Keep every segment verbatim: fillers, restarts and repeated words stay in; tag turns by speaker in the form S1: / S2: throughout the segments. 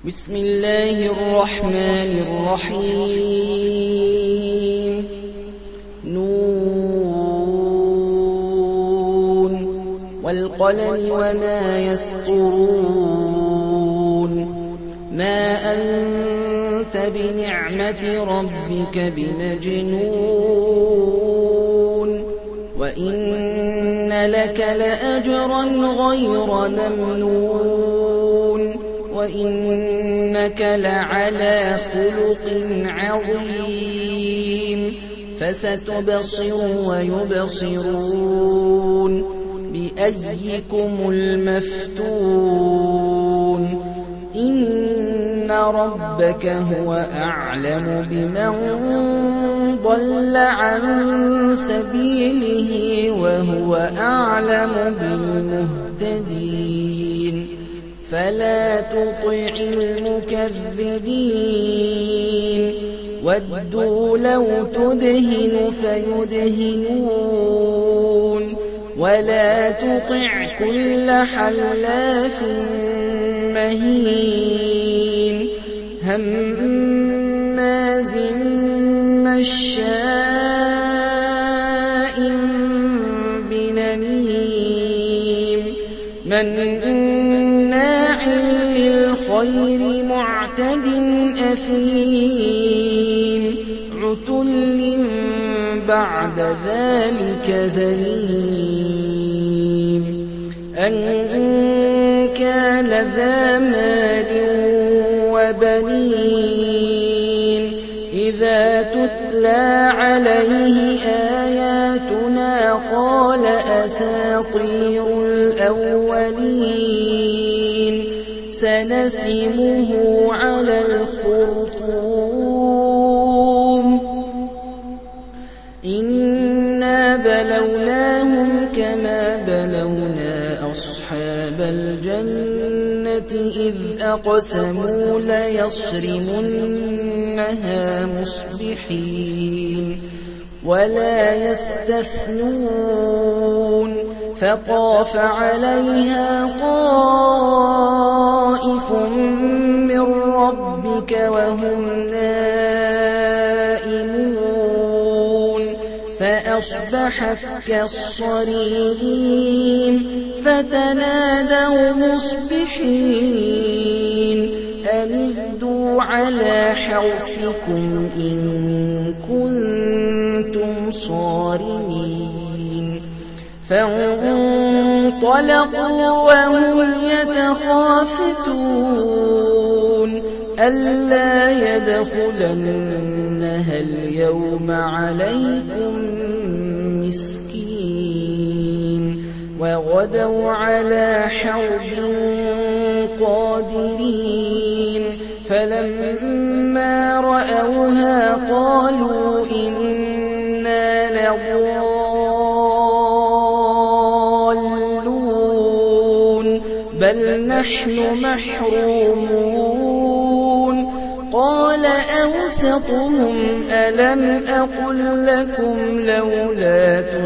S1: بسم الله الرحمن الرحيم نون والقلم وما يسطرون ما أنت بنعمة ربك بمجنون وإن لك لأجرا غير ممنون وإنك لعلى خلق عظيم فستبصر ويبصرون بأيكم المفتون إن ربك هو أعلم بمن ضل عن سبيله وهو أعلم بالمهتدين فلا تطع المكذبين ودوا لو تدهن فيدهنون ولا تطع كل حلاف مهين هماز مشاء بنميم مناع للخير معتد أثيم عتل بعد ذلك زنيم أن كان ذا مال وبنين إذا تتلى عليه آياتنا قال أساطير الأولين سنسمه على الخرطوم إنا بلوناهم كما بلونا أصحاب الجنة إذ أقسموا ليصرمنها مصبحين ولا يستثنون فطاف عليها طائف من ربك وهم نائمون فأصبحت كالصريم فتنادوا مصبحين أن اغدوا على حرثكم إن كنتم صارمين فانطلقوا وهم يتخافتون ألا يدخلنها اليوم عليكم مسكين وغدوا على حرد قادرين فلما رأوها قالوا إنا لضالون بل نحن محرومون قال أوسطهم ألم أقل لكم لولا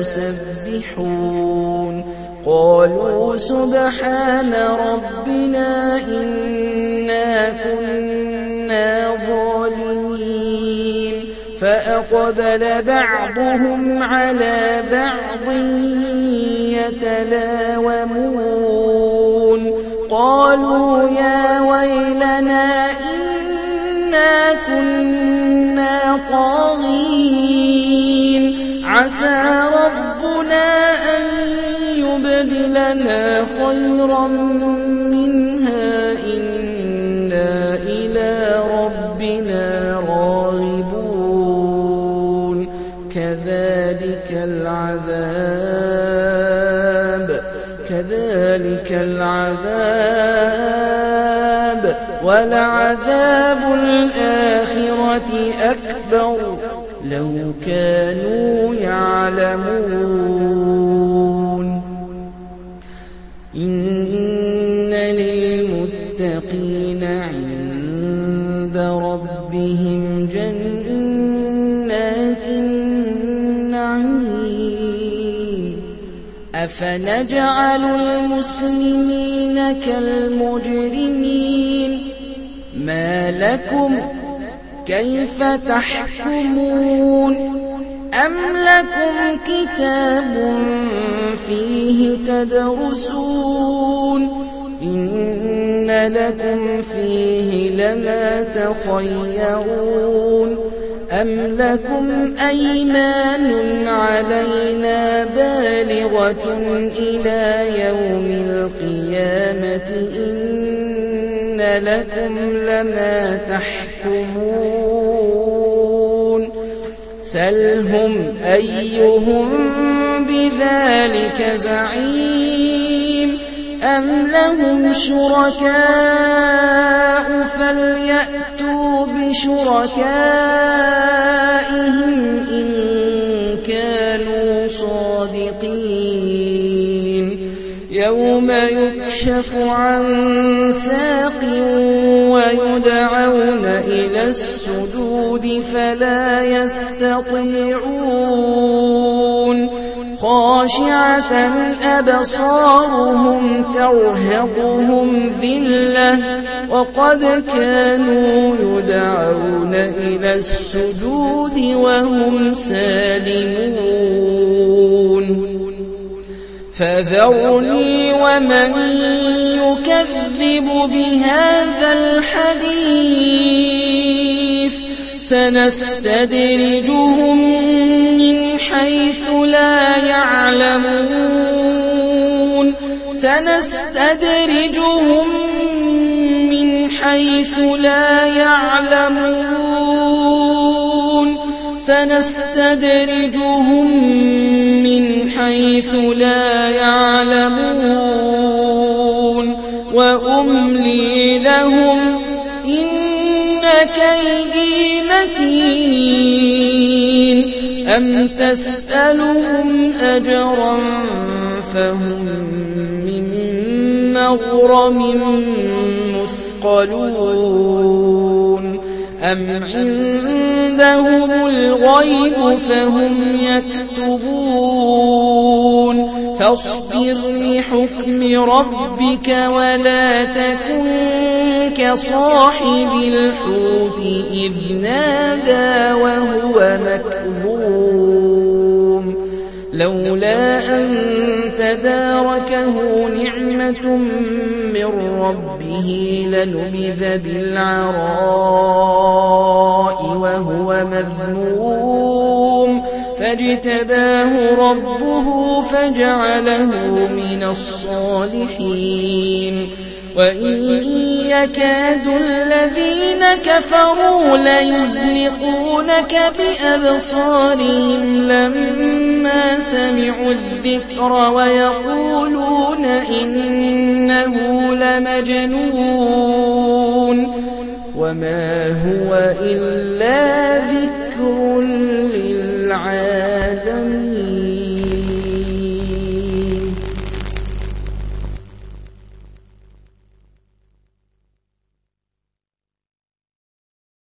S1: تسبحون قالوا سبحان ربنا إنا كنا ظالمين فأقبل بعضهم على بعض يتلاومون قالوا يا ويلنا إنا كنا طاغين عسى ربنا أن يبدلنا خيرا منها إنا إلى ربنا راغبون كذلك العذاب كذلك العذاب ولعذاب الآخرة أكبر لو كانوا يعلمون إن للمتقين عند ربهم جنات النعيم أفنجعل المسلمين كالمجرمين ما لكم كيف تحكمون أم لكم كتاب فيه تدرسون إن لكم فيه لما تخيرون أم لكم أيمان علينا بالغة إلى يوم القيامة إن لكم لما تحكمون سلهم أيهم بذلك زعيم أم لهم شركاء فليأتوا بشركائهم إن كانوا صادقين يوم يكشف عن ساق ويدعون إلى السجود فلا يستطيعون خاشعة أبصارهم ترهقهم ذلة وقد كانوا يدعون إلى السجود وهم سالمون فذرني ومن يكذب بهذا الحديث سنستدرجهم من حيث لا يعلمون سنستدرجهم من حيث لا يعلمون سنستدرجهم من حيث لا يعلمون وأملي لهم إن كيدي متين أم تسألهم أجرا فهم من مغرم مثقلون أم عندهم الغيب فهم يكتبون فاصبر لحكم ربك ولا تكن كصاحب الحوت إذ نادى وهو مكظوم لولا أن تداركه نعمة من ربه لنبذ بالعراء وهو مذموم فاجتباه ربه فجعله من الصالحين وإن يكاد الذين كفروا ليزلقونك بأبصارهم لما سمعوا الذكر ويقولون إنه لمجنون وما هو إلا ذكر للعالمين